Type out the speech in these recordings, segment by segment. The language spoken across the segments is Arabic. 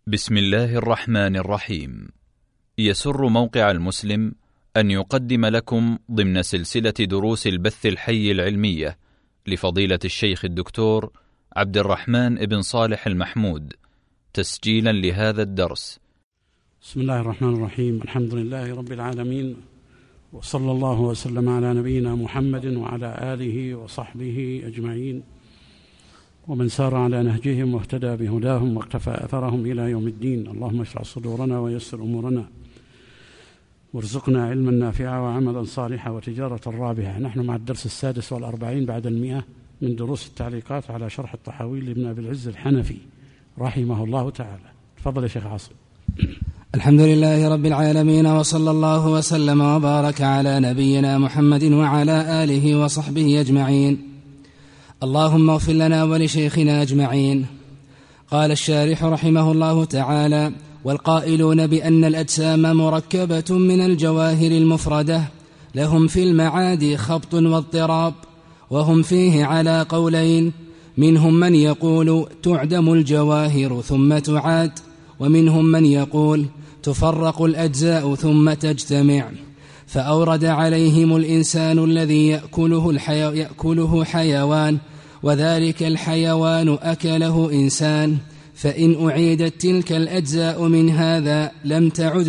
بسم الله الرحمن الرحيم. يسر موقع المسلم أن يقدم لكم ضمن سلسلة دروس البث الحي العلمية لفضيلة الشيخ الدكتور عبد الرحمن بن صالح المحمود تسجيلا لهذا الدرس. بسم الله الرحمن الرحيم. الحمد لله رب العالمين، وصلى الله وسلم على نبينا محمد وعلى آله وصحبه أجمعين، ومن سار على نهجهم واهتدى بهداهم واقتفى أثرهم إلى يوم الدين. اللهم اشرح صدورنا ويسر أمورنا، وارزقنا علما نافعا وعملا صالحا وتجارة رابحة. نحن مع الدرس 46 بعد 100 من دروس التعليقات على شرح الطحاوي لابن أبي العز الحنفي رحمه الله تعالى. تفضل يا شيخ عاصم. الحمد لله رب العالمين، وصلى الله وسلم وبارك على نبينا محمد وعلى آله وصحبه أجمعين. اللهم اغفر لنا ولشيخنا أجمعين. قال الشارح رحمه الله تعالى: والقائلون بأن الأجسام مركبة من الجواهر المفردة لهم في المعاد خبط واضطراب، وهم فيه على قولين: منهم من يقول تعدم الجواهر ثم تعاد، ومنهم من يقول تفرق الأجزاء ثم تجتمع. فأورد عليهم الإنسان الذي يأكله حيوان، وذلك الحيوان أكله إنسان، فإن أعيدت تلك الأجزاء من هذا لم تعد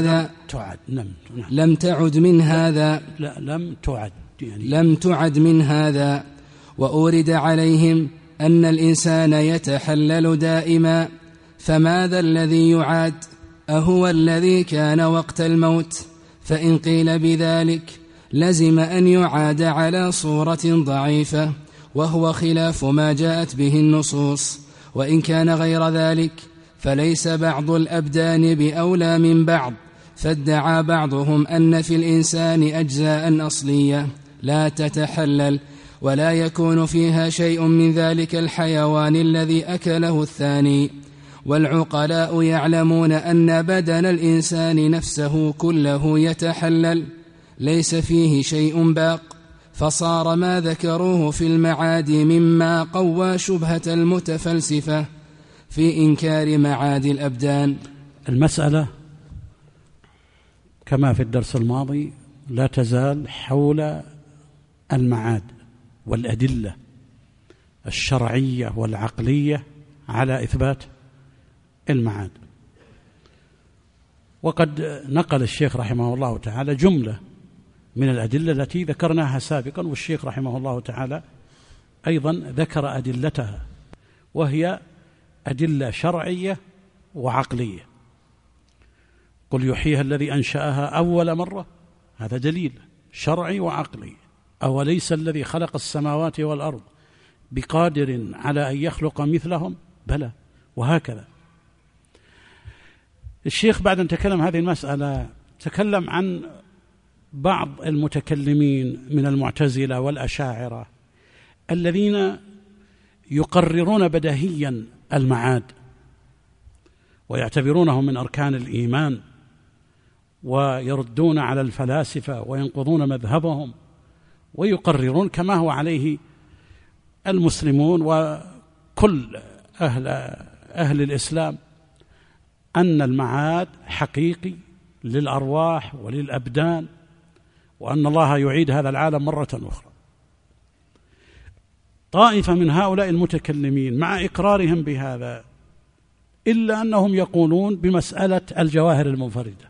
من هذا. وأورد عليهم أن الإنسان يتحلل دائما، فماذا الذي يعاد؟ أهو الذي كان وقت الموت؟ فإن قيل بذلك لزم أن يعاد على صورة ضعيفة، وهو خلاف ما جاءت به النصوص. وإن كان غير ذلك فليس بعض الأبدان بأولى من بعض، فادعى بعضهم أن في الإنسان أجزاء أصلية لا تتحلل، ولا يكون فيها شيء من ذلك الحيوان الذي أكله الثاني. والعقلاء يعلمون أن بدن الإنسان نفسه كله يتحلل، ليس فيه شيء باق، فصار ما ذكروه في المعاد مما قوى شبهة المتفلسفة في إنكار معاد الأبدان. المسألة كما في الدرس الماضي لا تزال حول المعاد والأدلة الشرعية والعقلية على إثبات المعاد. وقد نقل الشيخ رحمه الله تعالى جملة من الأدلة التي ذكرناها سابقا، والشيخ رحمه الله تعالى أيضا ذكر أدلتها، وهي أدلة شرعية وعقلية. قل يحييها الذي أنشأها أول مرة، هذا دليل شرعي وعقلي. أوليس الذي خلق السماوات والأرض بقادر على أن يخلق مثلهم؟ بلى. وهكذا الشيخ بعد أن تكلم هذه المسألة تكلم عن بعض المتكلمين من المعتزلة والأشاعرة الذين يقررون بديهيا المعاد ويعتبرونه من أركان الإيمان، ويردون على الفلاسفة وينقضون مذهبهم، ويقررون كما هو عليه المسلمون وكل أهل الإسلام أن المعاد حقيقي للأرواح وللأبدان، وأن الله يعيد هذا العالم مرة أخرى. طائفة من هؤلاء المتكلمين مع إقرارهم بهذا إلا أنهم يقولون بمسألة الجواهر المنفردة.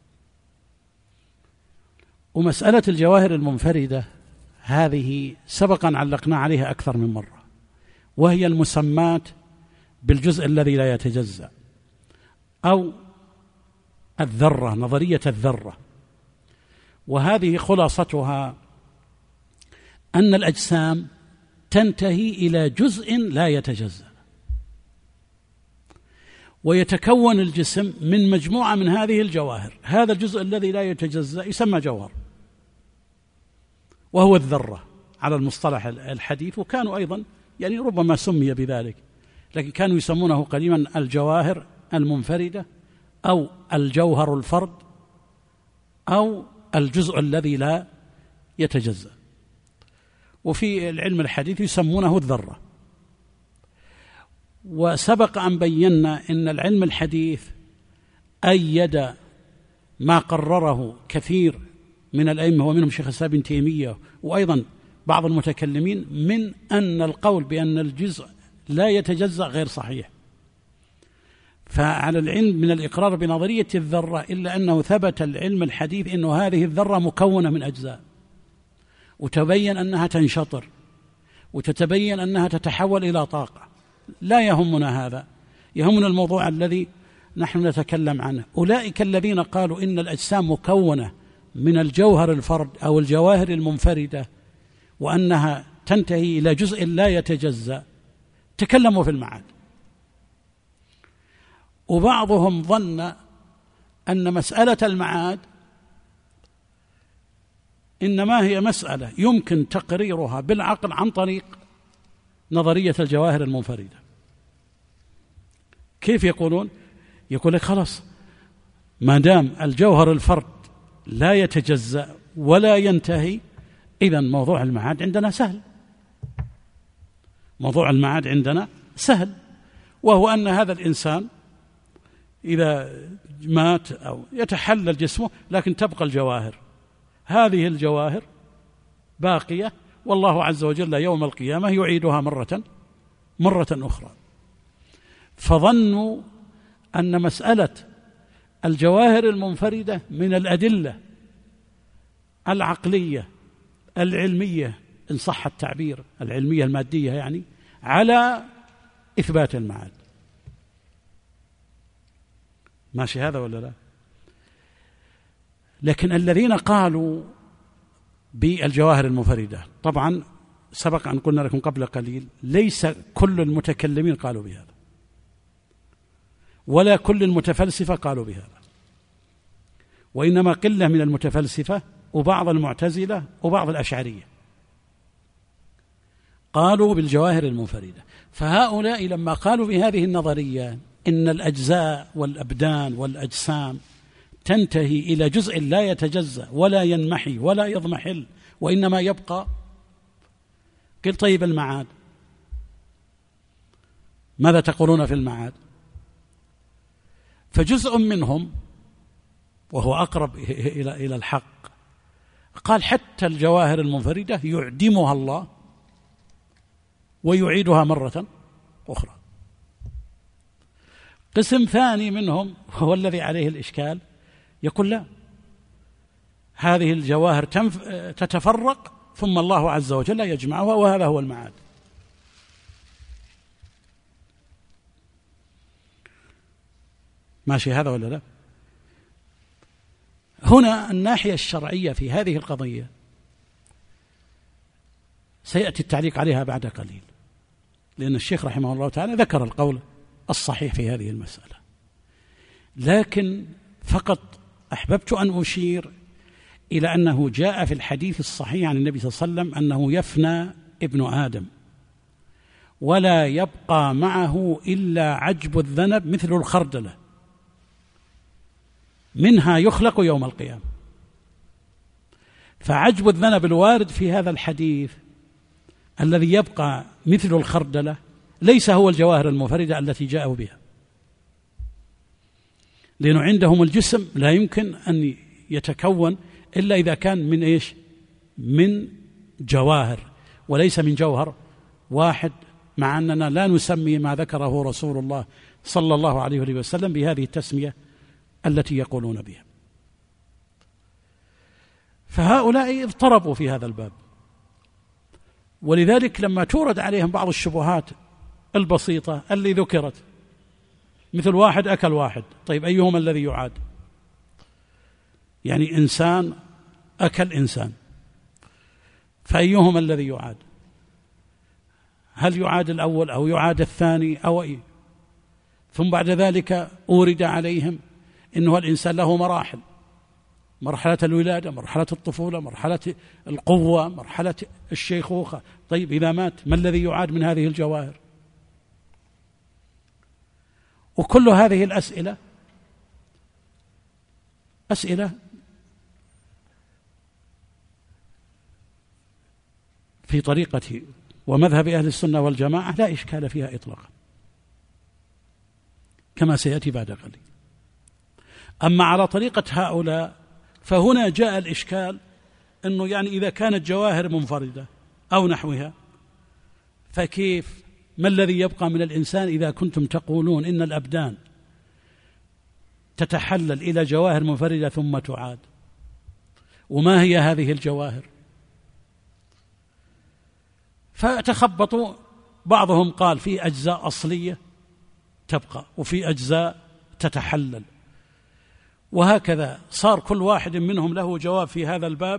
ومسألة الجواهر المنفردة هذه سبقا علقنا عليها أكثر من مرة، وهي المسمات بالجزء الذي لا يتجزأ، أو الذرة، نظرية الذرة. وهذه خلاصتها أن الأجسام تنتهي إلى جزء لا يتجزأ، ويتكون الجسم من مجموعة من هذه الجواهر. هذا الجزء الذي لا يتجزأ يسمى جوهر، وهو الذرة على المصطلح الحديث. وكانوا أيضا ربما سمي بذلك، لكن كانوا يسمونه قديما الجواهر المنفردة، أو الجوهر الفرد، أو الجزء الذي لا يتجزأ. وفي العلم الحديث يسمونه الذرة. وسبق أن بينا أن العلم الحديث أيد ما قرره كثير من الأئمة ومنهم شيخ الإسلام ابن تيمية وأيضا بعض المتكلمين من أن القول بأن الجزء لا يتجزأ غير صحيح. فعلى العلم من الإقرار بنظرية الذرة، إلا أنه ثبت العلم الحديث أنه هذه الذرة مكونة من أجزاء، وتبين أنها تنشطر، وتتبين أنها تتحول إلى طاقة. لا يهمنا هذا، يهمنا الموضوع الذي نحن نتكلم عنه. أولئك الذين قالوا إن الأجسام مكونة من الجوهر الفرد أو الجواهر المنفردة وأنها تنتهي إلى جزء لا يتجزأ، تكلموا في المعاد. وبعضهم ظن أن مسألة المعاد إنما هي مسألة يمكن تقريرها بالعقل عن طريق نظرية الجواهر المنفردة. كيف يقولون؟ يقول لك خلاص، ما دام الجوهر الفرد لا يتجزأ ولا ينتهي، إذن موضوع المعاد عندنا سهل. موضوع المعاد عندنا سهل، وهو أن هذا الإنسان إذا مات أو يتحلل جسمه لكن تبقى الجواهر، هذه الجواهر باقية، والله عز وجل يوم القيامة يعيدها مرة أخرى. فظنوا أن مسألة الجواهر المنفردة من الأدلة العقلية العلمية، إن صح التعبير، العلمية المادية يعني، على إثبات المعاد. ماشي هذا ولا لا؟ لكن الذين قالوا بالجواهر المنفردة، طبعا سبق أن قلنا لكم قبل قليل ليس كل المتكلمين قالوا بهذا، ولا كل المتفلسفة قالوا بهذا، وإنما قلة من المتفلسفة وبعض المعتزلة وبعض الأشعرية قالوا بالجواهر المنفردة. فهؤلاء لما قالوا بهذه النظرية إن الأجزاء والأبدان والأجسام تنتهي إلى جزء لا يتجزأ ولا ينمحي ولا يضمحل وإنما يبقى، قل طيب المعاد، ماذا تقولون في المعاد؟ فجزء منهم وهو أقرب إلى الحق قال حتى الجواهر المنفردة يعدمها الله ويعيدها مرة أخرى. قسم ثاني منهم هو الذي عليه الإشكال، يقول لا، هذه الجواهر تتفرق ثم الله عز وجل يجمعها، وهذا هو المعاد. ماشي هذا ولا لا؟ هنا الناحية الشرعية في هذه القضية سيأتي التعليق عليها بعد قليل، لأن الشيخ رحمه الله تعالى ذكر القول الصحيح في هذه المسألة. لكن فقط أحببت أن أشير إلى أنه جاء في الحديث الصحيح عن النبي صلى الله عليه وسلم أنه يفنى ابن آدم ولا يبقى معه إلا عجب الذنب مثل الخردلة، منها يخلق يوم القيامة. فعجب الذنب الوارد في هذا الحديث الذي يبقى مثل الخردلة ليس هو الجواهر المنفردة التي جاءوا بها، لأنه عندهم الجسم لا يمكن أن يتكون إلا إذا كان من إيش؟ من جواهر وليس من جوهر واحد، مع أننا لا نسمي ما ذكره رسول الله صلى الله عليه وسلم بهذه التسمية التي يقولون بها. فهؤلاء اضطربوا في هذا الباب، ولذلك لما تورد عليهم بعض الشبهات البسيطة اللي ذكرت، مثل واحد أكل واحد، طيب أيهما الذي يعاد؟ يعني إنسان أكل إنسان، فأيهما الذي يعاد؟ هل يعاد الأول أو يعاد الثاني أو إيه؟ ثم بعد ذلك أورد عليهم إنه الإنسان له مراحل، مرحلة الولادة، مرحلة الطفولة، مرحلة القوة، مرحلة الشيخوخة. طيب إذا مات ما الذي يعاد من هذه الجواهر؟ وكل هذه الأسئلة أسئلة في طريقة ومذهب أهل السنة والجماعة لا إشكال فيها إطلاقا. كما سيأتي بعد قليل. أما على طريقة هؤلاء فهنا جاء الإشكال، أنه يعني إذا كانت جواهر منفردة أو نحوها فكيف؟ ما الذي يبقى من الإنسان إذا كنتم تقولون إن الأبدان تتحلل إلى جواهر منفردة ثم تعاد؟ وما هي هذه الجواهر؟ فتخبطوا، بعضهم قال في أجزاء أصلية تبقى وفي أجزاء تتحلل، وهكذا صار كل واحد منهم له جواب في هذا الباب،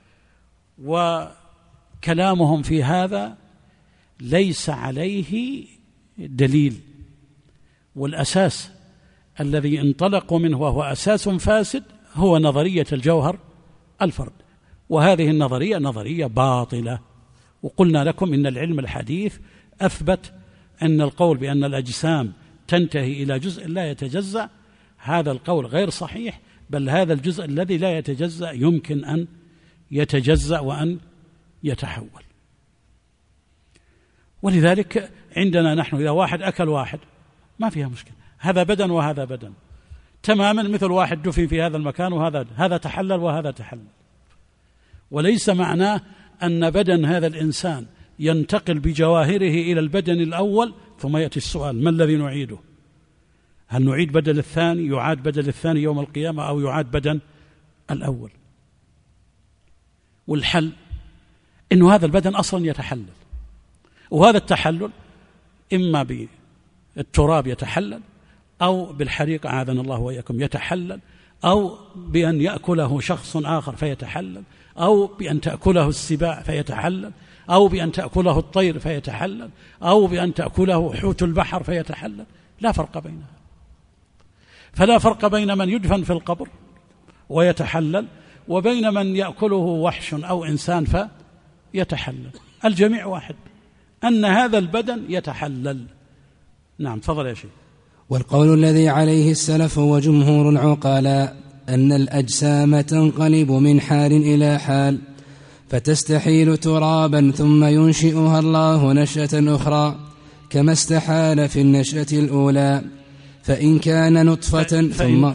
وكلامهم في هذا ليس عليه دليل. والأساس الذي انطلقوا منه وهو أساس فاسد هو نظرية الجوهر الفرد، وهذه النظرية نظرية باطلة. وقلنا لكم إن العلم الحديث أثبت أن القول بأن الأجسام تنتهي إلى جزء لا يتجزأ هذا القول غير صحيح، بل هذا الجزء الذي لا يتجزأ يمكن أن يتجزأ وأن يتحول. ولذلك عندنا نحن إذا واحد أكل واحد ما فيها مشكلة، هذا بدن وهذا بدن تماما، مثل واحد دفن في هذا المكان وهذا تحلل وهذا تحلل. وليس معناه أن بدن هذا الإنسان ينتقل بجواهره إلى البدن الأول ثم يأتي السؤال: ما الذي نعيده؟ هل نعيد بدل الثاني، يعاد بدل الثاني يوم القيامة، أو يعاد بدن الأول؟ والحل إنه هذا البدن أصلا يتحلل، وهذا التحلل إما بالتراب يتحلل، أو بالحريق أعاذنا الله وإياكم يتحلل، أو بأن يأكله شخص آخر فيتحلل، أو بأن تأكله السباع فيتحلل، أو بأن تأكله الطير فيتحلل، أو بأن تأكله حوت البحر فيتحلل. لا فرق بينها. فلا فرق بين من يدفن في القبر ويتحلل وبين من يأكله وحش أو إنسان فيتحلل، الجميع واحد، أن هذا البدن يتحلل. نعم، تفضل يا شيخ. والقول الذي عليه السلف وجمهور العقلاء أن الأجسام تنقلب من حال إلى حال، فتستحيل ترابا ثم ينشئها الله نشأة أخرى كما استحال في النشأة الأولى. فإن كان نطفة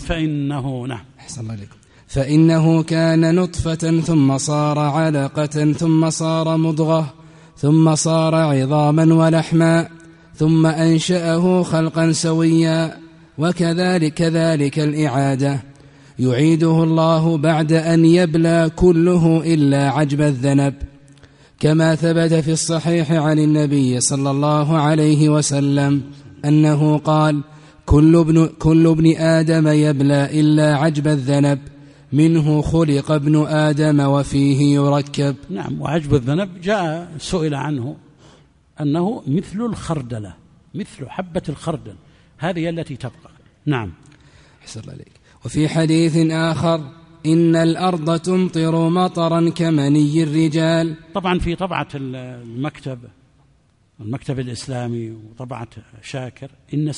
فإنه كان نطفة ثم صار علقة ثم صار مضغة ثم صار عظاما ولحما ثم أنشأه خلقا سويا. وكذلك الإعادة يعيده الله بعد أن يبلى كله إلا عجب الذنب، كما ثبت في الصحيح عن النبي صلى الله عليه وسلم أنه قال: كل ابن آدم يبلى إلا عجب الذنب، منه خلق ابن آدم وفيه يركب. نعم، وعجب الذنب جاء سئل عنه أنه مثل الخردلة، مثل حبة الخردل، هذه التي تبقى. نعم، أحسن الله عليك. وفي حديث آخر: إن الأرض تمطر مطرا كمني الرجال. طبعا في طبعة المكتب الإسلامي وطبعة شاكر إن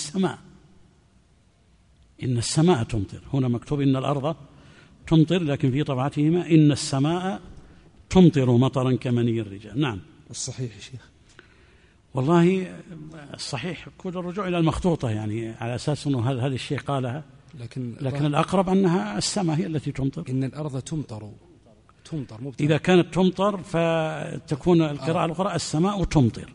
السماء تمطر، هنا مكتوب إن الأرض تمطر، لكن في طبعتهما إن السماء تمطر مطرا كمني الرجال. نعم. الصحيح يا شيخ؟ والله الصحيح كل الرجوع إلى المخطوطة، يعني على أساس أنه هذا الشيء قالها، لكن الأقرب أنها السماء هي التي تمطر. إن الأرض تمطر إذا كانت تمطر فتكون القراءة الأخرى السماء تمطر،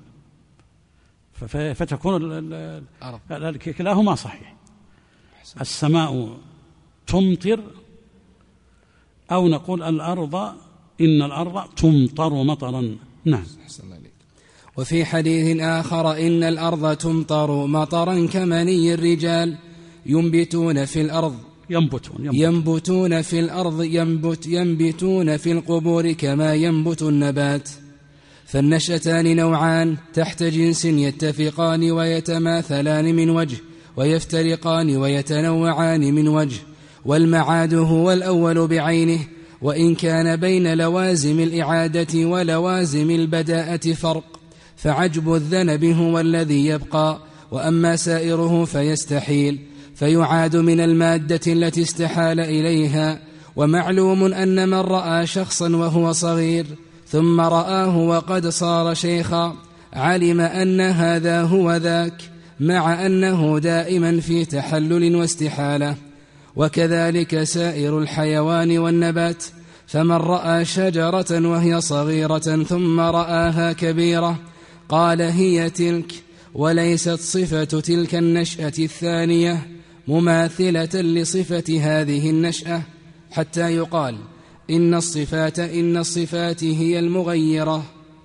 فتكون كلاهما صحيح. السماء تمطر، أو نقول إن الأرض تمطر مطرا. نعم. وفي حديث آخر: إن الأرض تمطر مطرا كمني الرجال ينبتون في الأرض ينبتون في الأرض ينبتون في القبور كما ينبت النبات. فالنشأتان نوعان تحت جنس يتفقان ويتماثلان من وجه، ويفترقان ويتنوعان من وجه، والمعاد هو الأول بعينه، وإن كان بين لوازم الإعادة ولوازم البداءة فرق، فعجب الذنب هو الذي يبقى، وأما سائره فيستحيل، فيعاد من المادة التي استحال إليها. ومعلوم أن من رأى شخصا وهو صغير ثم رآه وقد صار شيخا علم أن هذا هو ذاك، مع أنه دائما في تحلل واستحالة. وكذلك سائر الحيوان والنبات، فمن رأى شجرة وهي صغيرة ثم رآها كبيرة قال هي تلك، وليست صفة تلك النشأة الثانية مماثلة لصفة هذه النشأة، حتى يقال إن الصفات هي المغيرة.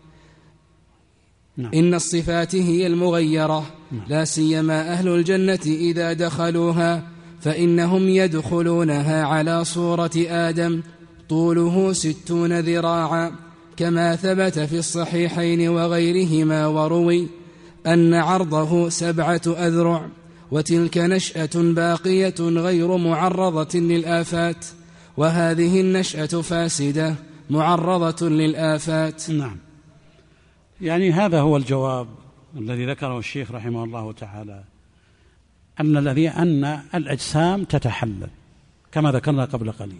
إن الصفات هي المغيرة، لا سيما أهل الجنة إذا دخلوها فإنهم يدخلونها على صورة آدم طوله 60 ذراعا، كما ثبت في الصحيحين وغيرهما، وروي أن عرضه 7 أذرع، وتلك نشأة باقية غير معرضة للآفات، وهذه النشأة فاسدة معرضة للآفات. نعم، يعني هذا هو الجواب الذي ذكره الشيخ رحمه الله تعالى، أن الأجسام تتحلل كما ذكرنا قبل قليل،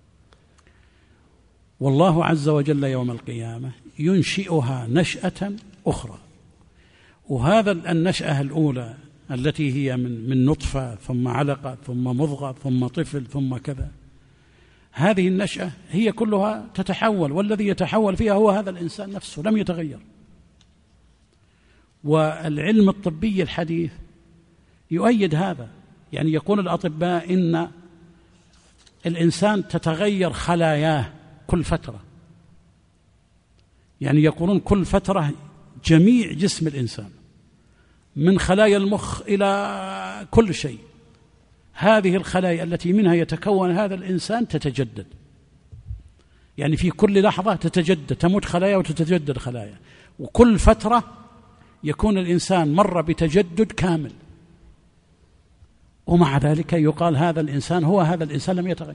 والله عز وجل يوم القيامة ينشئها نشأة أخرى. وهذا النشأة الأولى التي هي من نطفة ثم علقة ثم مضغة ثم طفل ثم كذا، هذه النشأة هي كلها تتحول، والذي يتحول فيها هو هذا الإنسان نفسه لم يتغير. والعلم الطبي الحديث يؤيد هذا، يعني يقول الأطباء إن الإنسان تتغير خلاياه كل فترة، يعني يقولون كل فترة جميع جسم الإنسان من خلايا المخ إلى كل شيء، هذه الخلايا التي منها يتكون هذا الإنسان تتجدد، يعني في كل لحظة تتجدد، تموت خلايا وتتجدد خلايا، وكل فترة يكون الإنسان مر بتجدد كامل، ومع ذلك يقال هذا الإنسان هو هذا الإنسان لم يتغير.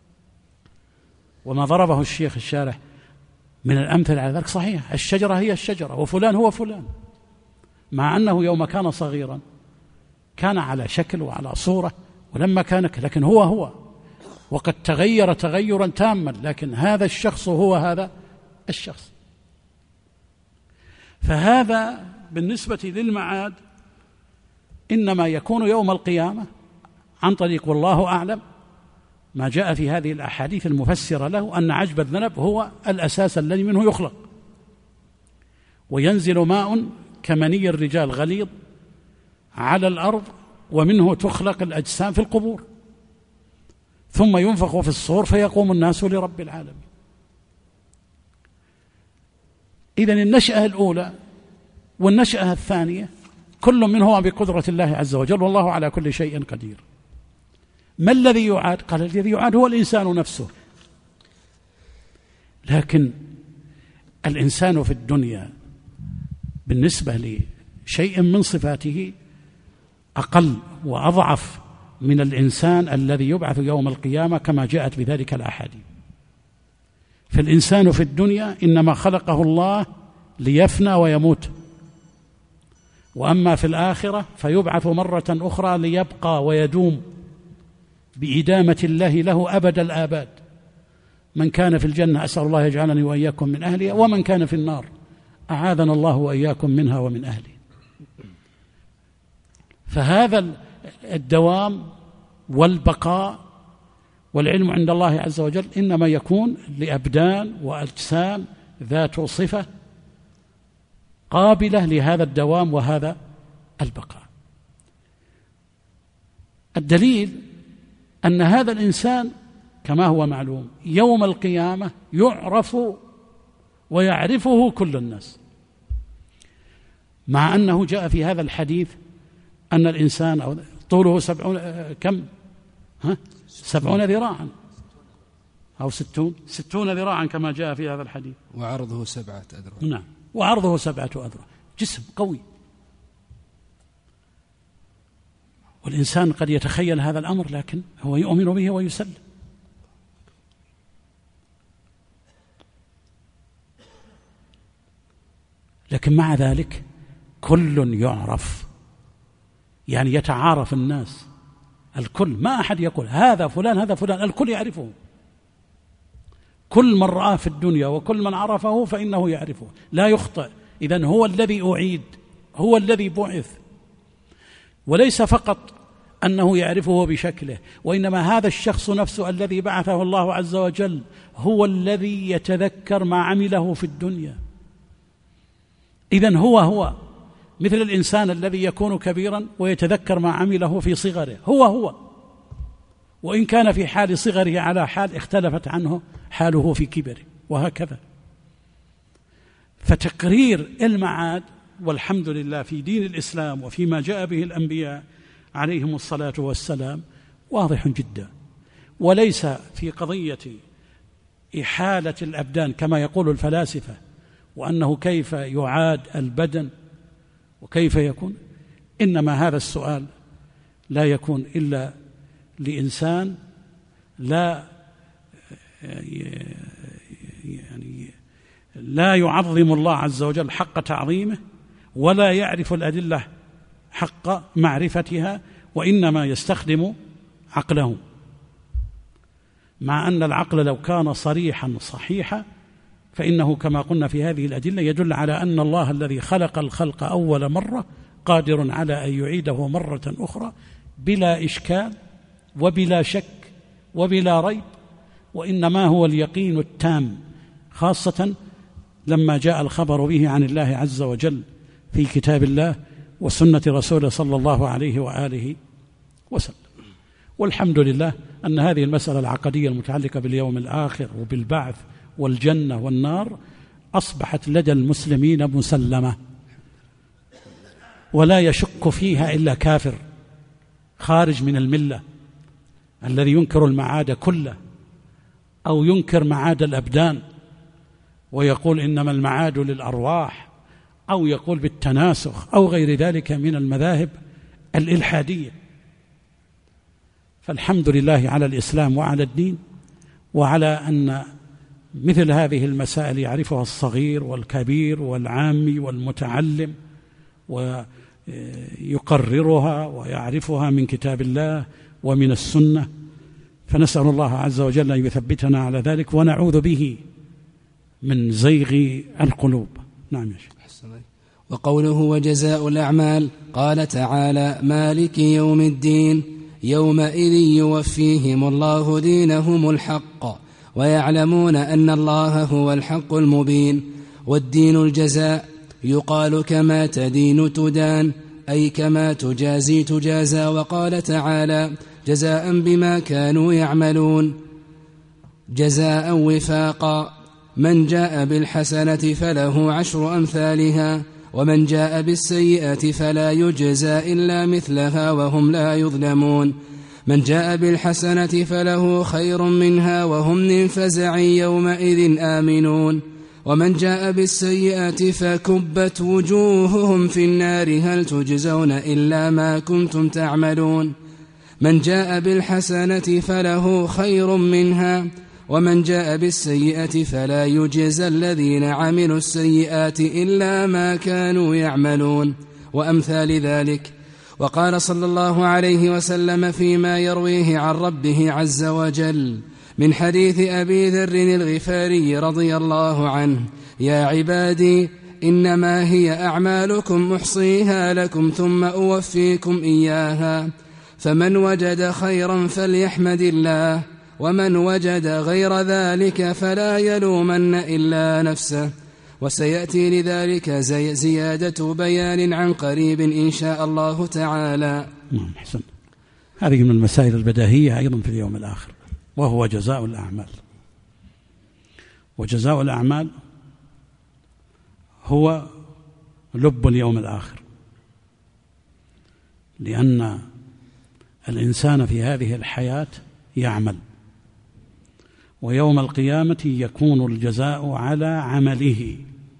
وما ضربه الشيخ الشارح من الأمثلة على ذلك صحيح، الشجرة هي الشجرة وفلان هو فلان، مع أنه يوم كان صغيرا كان على شكل وعلى صورة، ولما كان لكن هو وقد تغير تغيرا تاما، لكن هذا الشخص هو هذا الشخص. فهذا بالنسبة للمعاد إنما يكون يوم القيامة عن طريق، والله أعلم، ما جاء في هذه الأحاديث المفسرة له أن عجب الذنب هو الأساس الذي منه يخلق، وينزل ماء كمني الرجال غليظ على الأرض، ومنه تخلق الأجسام في القبور، ثم ينفخ في الصور فيقوم الناس لرب العالمين. إذن النشأة الأولى والنشأة الثانية كل منهما بقدرة الله عز وجل، والله على كل شيء قدير. ما الذي يعاد؟ قال الذي يعاد هو الإنسان نفسه، لكن الإنسان في الدنيا بالنسبة لشيء من صفاته أقل وأضعف من الإنسان الذي يبعث يوم القيامة كما جاءت بذلك الأحاديث. فالإنسان في الدنيا إنما خلقه الله ليفنى ويموت، وأما في الآخرة فيبعث مرة أخرى ليبقى ويدوم بإدامة الله له أبد الآباد. من كان في الجنة أسأل الله يجعلني وإياكم من أهلها، ومن كان في النار أعاذنا الله وإياكم منها ومن أهله. فهذا الدوام والبقاء والعلم عند الله عز وجل إنما يكون لأبدان وأجسام ذات صفة قابلة لهذا الدوام وهذا البقاء. الدليل أن هذا الإنسان كما هو معلوم يوم القيامة يعرف ويعرفه كل الناس، مع أنه جاء في هذا الحديث أن الإنسان طوله 70 ذراعا أو 60 ذراعا كما جاء في هذا الحديث، وعرضه 7 أذرع. نعم، وعرضه 7 أذرع، جسم قوي. والإنسان قد يتخيل هذا الأمر لكن هو يؤمن به ويسلم. لكن مع ذلك كل يعرف، يعني يتعارف الناس الكل، ما أحد يقول هذا فلان هذا فلان، الكل يعرفه، كل من رآه في الدنيا وكل من عرفه فإنه يعرفه لا يخطئ. إذن هو الذي أعيد، هو الذي بعث، وليس فقط أنه يعرفه بشكله، وإنما هذا الشخص نفسه الذي بعثه الله عز وجل هو الذي يتذكر ما عمله في الدنيا. إذن هو مثل الإنسان الذي يكون كبيرا ويتذكر ما عمله في صغره، هو وإن كان في حال صغره على حال اختلفت عنه حاله في كبره، وهكذا. فتقرير المعاد والحمد لله في دين الإسلام وفيما جاء به الأنبياء عليهم الصلاة والسلام واضح جدا، وليس في قضية إحالة الأبدان كما يقول الفلاسفة، وأنه كيف يعاد البدن وكيف يكون. إنما هذا السؤال لا يكون إلا لإنسان لا يعظم الله عز وجل حق تعظيمه، ولا يعرف الأدلة حق معرفتها، وإنما يستخدم عقله، مع أن العقل لو كان صريحا صحيحا فإنه كما قلنا في هذه الأدلة يدل على أن الله الذي خلق الخلق أول مرة قادر على أن يعيده مرة أخرى بلا إشكال وبلا شك وبلا ريب، وإنما هو اليقين التام، خاصة لما جاء الخبر به عن الله عز وجل في كتاب الله وسنة رسوله صلى الله عليه وآله وسلم. والحمد لله أن هذه المسألة العقدية المتعلقة باليوم الآخر وبالبعث والجنة والنار أصبحت لدى المسلمين مسلمة، ولا يشك فيها إلا كافر خارج من الملة الذي ينكر المعاد كله، أو ينكر معاد الأبدان ويقول إنما المعاد للأرواح، أو يقول بالتناسخ أو غير ذلك من المذاهب الإلحادية. فالحمد لله على الإسلام وعلى الدين، وعلى أن مثل هذه المسائل يعرفها الصغير والكبير والعامي والمتعلم، ويقررها ويعرفها من كتاب الله ومن السنة. فنسأل الله عز وجل أن يثبتنا على ذلك ونعوذ به من زيغ القلوب. نعم يا شيخ. وقوله وجزاء الأعمال، قال تعالى مالك يوم الدين يومئذ يوفيهم الله دينهم الحق ويعلمون أن الله هو الحق المبين. والدين الجزاء، يقال كما تدين تدان، أي كما تجازي تجازى. وقال تعالى جزاء بما كانوا يعملون، جزاء وفاقا. من جاء بالحسنة فله 10 أمثالها، ومن جاء بالسيئة فلا يجزى إلا مثلها وهم لا يظلمون. من جاء بالحسنة فله خير منها وهم من فزع يومئذ آمنون. ومن جاء بالسيئة فكبت وجوههم في النار هل تجزون إلا ما كنتم تعملون. من جاء بالحسنة فله خير منها ومن جاء بالسيئة فلا يجزى الذين عملوا السيئات إلا ما كانوا يعملون، وأمثال ذلك. وقال صلى الله عليه وسلم فيما يرويه عن ربه عز وجل من حديث أبي ذر الغفاري رضي الله عنه: يا عبادي إنما هي أعمالكم أحصيها لكم ثم أوفيكم إياها، فمن وجد خيرا فليحمد الله، ومن وجد غير ذلك فلا يلومن إلا نفسه. وسيأتي لذلك زيادة بيان عن قريب إن شاء الله تعالى. حسن. هذه من المسائل البديهية أيضا في اليوم الآخر، وهو جزاء الأعمال. وجزاء الأعمال هو لب اليوم الآخر، لأن الإنسان في هذه الحياة يعمل، ويوم القيامة يكون الجزاء على عمله.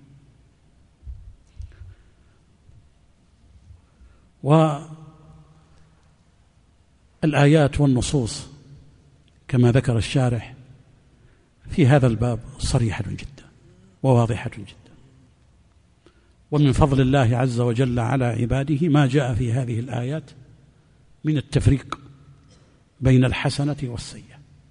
والآيات والنصوص كما ذكر الشارح في هذا الباب صريحة جدا وواضحة جدا. ومن فضل الله عز وجل على عباده ما جاء في هذه الآيات من التفريق بين الحسنة والسيئة.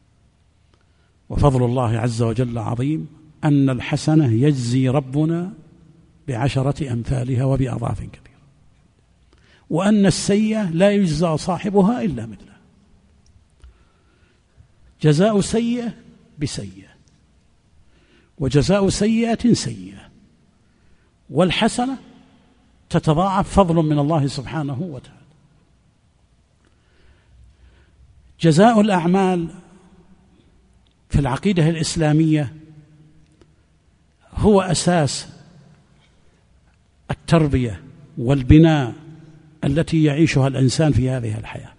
وفضل الله عز وجل عظيم، أن الحسنة يجزي ربنا ب10 أمثالها وبأضعاف كثيرة. وأن السيئة لا يجزى صاحبها إلا مثله. جزاء سيئة بسيئة، وجزاء سيئة سيئة، والحسنة تتضاعف فضل من الله سبحانه وتعالى. جزاء الأعمال في العقيدة الإسلامية هو أساس التربية والبناء التي يعيشها الإنسان في هذه الحياة.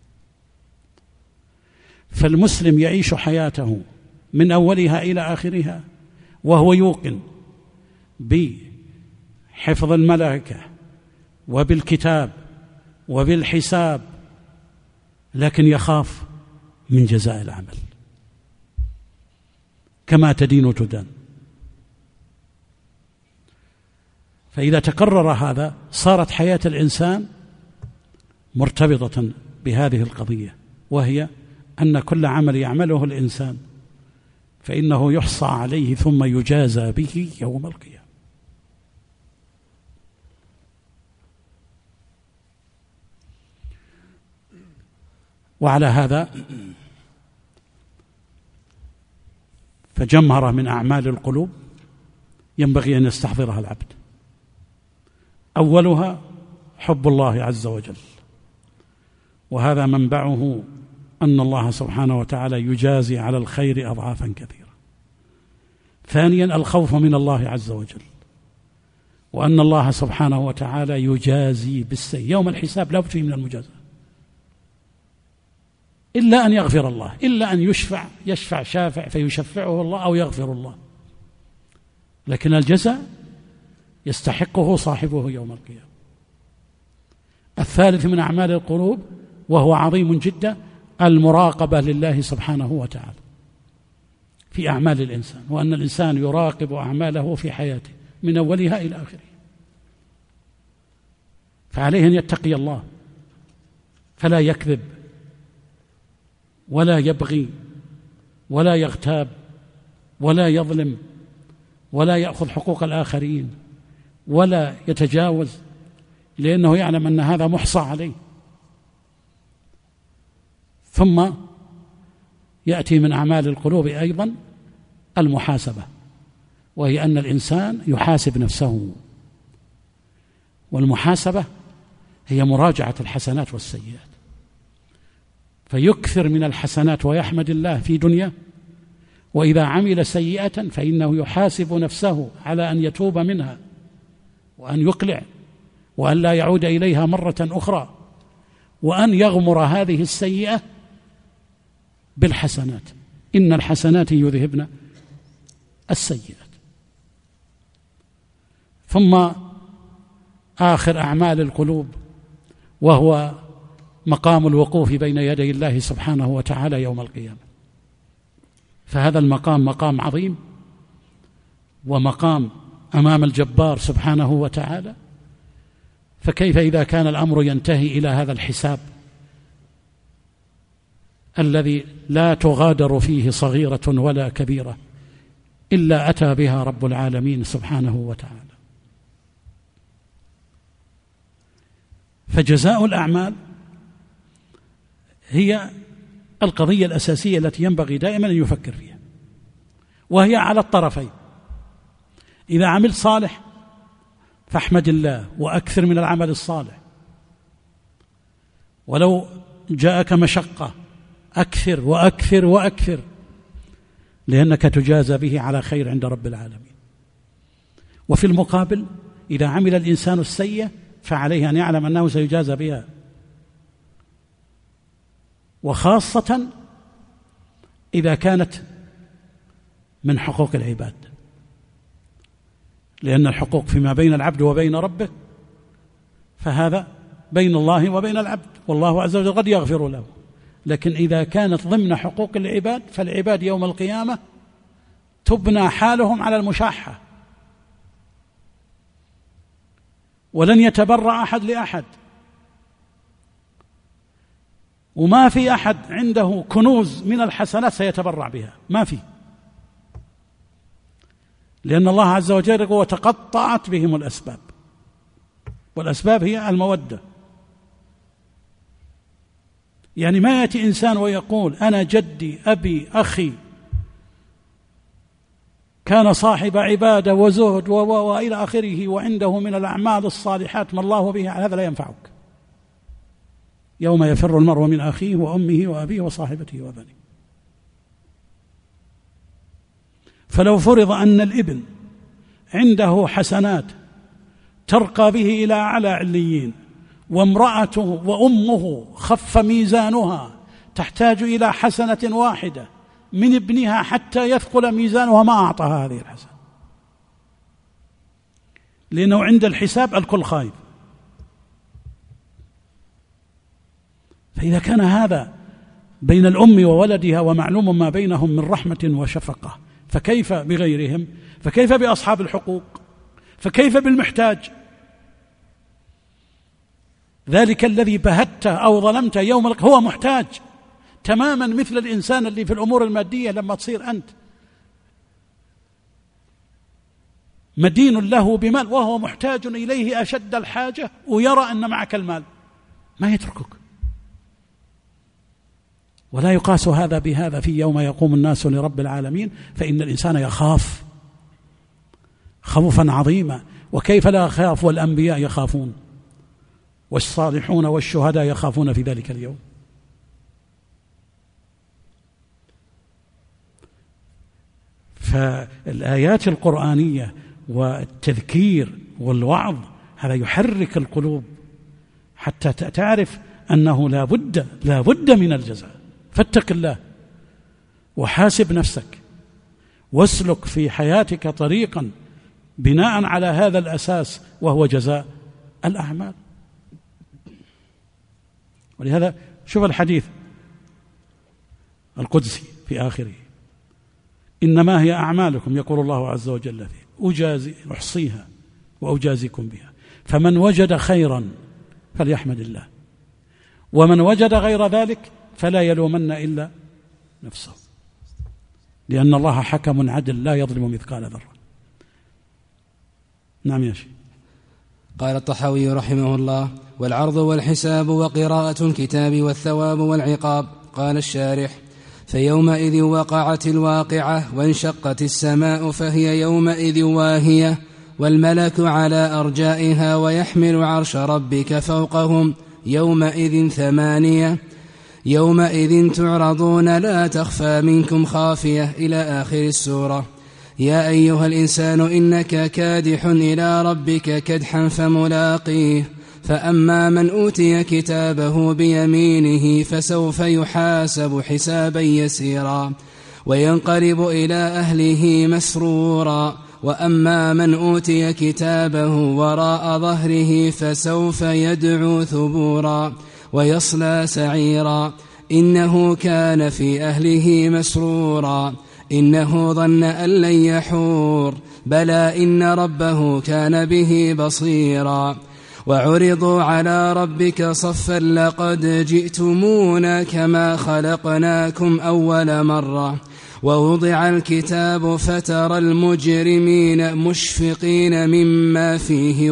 فالمسلم يعيش حياته من أولها إلى آخرها وهو يوقن بحفظ الملائكة وبالكتاب وبالحساب، لكن يخاف من جزاء العمل، كما تدين تدان. فإذا تكرر هذا صارت حياة الإنسان مرتبطة بهذه القضية، وهي أن كل عمل يعمله الإنسان فإنه يحصى عليه ثم يجازى به يوم القيامة. وعلى هذا فجمهرة من أعمال القلوب ينبغي أن يستحضرها العبد. أولها حب الله عز وجل، وهذا منبعه أن الله سبحانه وتعالى يجازي على الخير أضعافا كثيرة. ثانيا الخوف من الله عز وجل، وأن الله سبحانه وتعالى يجازي بالسيء يوم الحساب، لا بد فيه من المجازاة، إلا أن يغفر الله، إلا أن يشفع شافع فيشفعه الله أو يغفر الله، لكن الجزاء يستحقه صاحبه يوم القيامة. الثالث من أعمال القلوب وهو عظيم جدا المراقبة لله سبحانه وتعالى في أعمال الإنسان، وأن الإنسان يراقب أعماله في حياته من أولها إلى آخره، فعليه أن يتقي الله فلا يكذب ولا يبغي ولا يغتاب ولا يظلم ولا يأخذ حقوق الآخرين ولا يتجاوز، لأنه يعلم أن هذا محصى عليه. ثم يأتي من أعمال القلوب أيضا المحاسبة، وهي أن الإنسان يحاسب نفسه، والمحاسبة هي مراجعة الحسنات والسيئات، فيكثر من الحسنات ويحمد الله في دنياه، وإذا عمل سيئة فإنه يحاسب نفسه على أن يتوب منها وأن يقلع وأن لا يعود إليها مرة أخرى، وأن يغمر هذه السيئة بالحسنات، إن الحسنات يذهبن السيئات. ثم آخر أعمال القلوب وهو مقام الوقوف بين يدي الله سبحانه وتعالى يوم القيامة، فهذا المقام مقام عظيم، ومقام أمام الجبار سبحانه وتعالى، فكيف إذا كان الأمر ينتهي إلى هذا الحساب الذي لا تغادر فيه صغيرة ولا كبيرة إلا أتى بها رب العالمين سبحانه وتعالى. فجزاء الأعمال هي القضية الأساسية التي ينبغي دائما أن يفكر فيها، وهي على الطرفين. إذا عملت صالح فاحمد الله وأكثر من العمل الصالح، ولو جاءك مشقة أكثر وأكثر وأكثر، لأنك تجازى به على خير عند رب العالمين. وفي المقابل إذا عمل الإنسان السيئة فعليه أن يعلم أنه سيجازى بها، وخاصة إذا كانت من حقوق العباد، لأن الحقوق فيما بين العبد وبين ربه، فهذا بين الله وبين العبد، والله عز وجل قد يغفر له. لكن إذا كانت ضمن حقوق العباد فالعباد يوم القيامة تبنى حالهم على المشاحة، ولن يتبرأ أحد لأحد، وما في أحد عنده كنوز من الحسنات سيتبرع بها، ما في، لأن الله عز وجل يقول وتقطعت بهم الأسباب، والأسباب هي المودة يعني ما يأتي إنسان ويقول أنا جدي أبي أخي كان صاحب عبادة وزهد وإلى آخره وعنده من الأعمال الصالحات ما الله به، هذا لا ينفعك. يوم يفر المرء من أخيه وأمه وأبيه وصاحبته وبنيه. فلو فرض أن الابن عنده حسنات ترقى به إلى أعلى عليين، وامرأته وأمه خف ميزانها تحتاج إلى حسنة واحدة من ابنها حتى يثقل ميزانها، ما أعطاها هذه الحسنة، لأنه عند الحساب الكل خايف. فإذا كان هذا بين الأم وولدها ومعلوم ما بينهم من رحمة وشفقة، فكيف بغيرهم؟ فكيف بأصحاب الحقوق؟ فكيف بالمحتاج؟ ذلك الذي بهته أو ظلمته يوم هو محتاج تماما مثل الإنسان اللي في الأمور المادية. لما تصير أنت مدين له بمال وهو محتاج إليه أشد الحاجة ويرى أن معك المال، ما يتركك. ولا يقاس هذا بهذا في يوم يقوم الناس لرب العالمين، فإن الإنسان يخاف خوفا عظيما. وكيف لا يخاف والأنبياء يخافون والصالحون والشهداء يخافون في ذلك اليوم. فالآيات القرآنية والتذكير والوعظ هذا يحرك القلوب حتى تعرف أنه لا بد من الجزاء. فاتق الله وحاسب نفسك واسلك في حياتك طريقا بناء على هذا الأساس وهو جزاء الأعمال. ولهذا شوف الحديث القدسي في آخره: إنما هي أعمالكم يقول الله عز وجل فيه أحصيها وأجازيكم بها، فمن وجد خيرا فليحمد الله، ومن وجد غير ذلك فلا يلومن إلا نفسه، لأن الله حكم عدل لا يظلم مثقال ذرة. نعم يا شيخ. قال الطحاوي رحمه الله: والعرض والحساب وقراءة الكتاب والثواب والعقاب. قال الشارح: فيومئذ وقعت الواقعة وانشقت السماء فهي يومئذ واهية، والملك على أرجائها ويحمل عرش ربك فوقهم يومئذ ثمانية، يومئذ تعرضون لا تخفى منكم خافية، إلى آخر السورة. يا أيها الإنسان إنك كادح إلى ربك كدحا فملاقيه، فأما من أوتي كتابه بيمينه فسوف يحاسب حسابا يسيرا وينقلب إلى أهله مسرورا، وأما من أوتي كتابه وراء ظهره فسوف يدعو ثبورا ويصلى سعيرا، إنه كان في أهله مسرورا، إنه ظن أن لن يحور، بلى إن ربه كان به بصيرا. وعرضوا على ربك صفا لقد جئتمونا كما خلقناكم أول مرة، ووضع الكتاب فترى المجرمين مشفقين مما فيه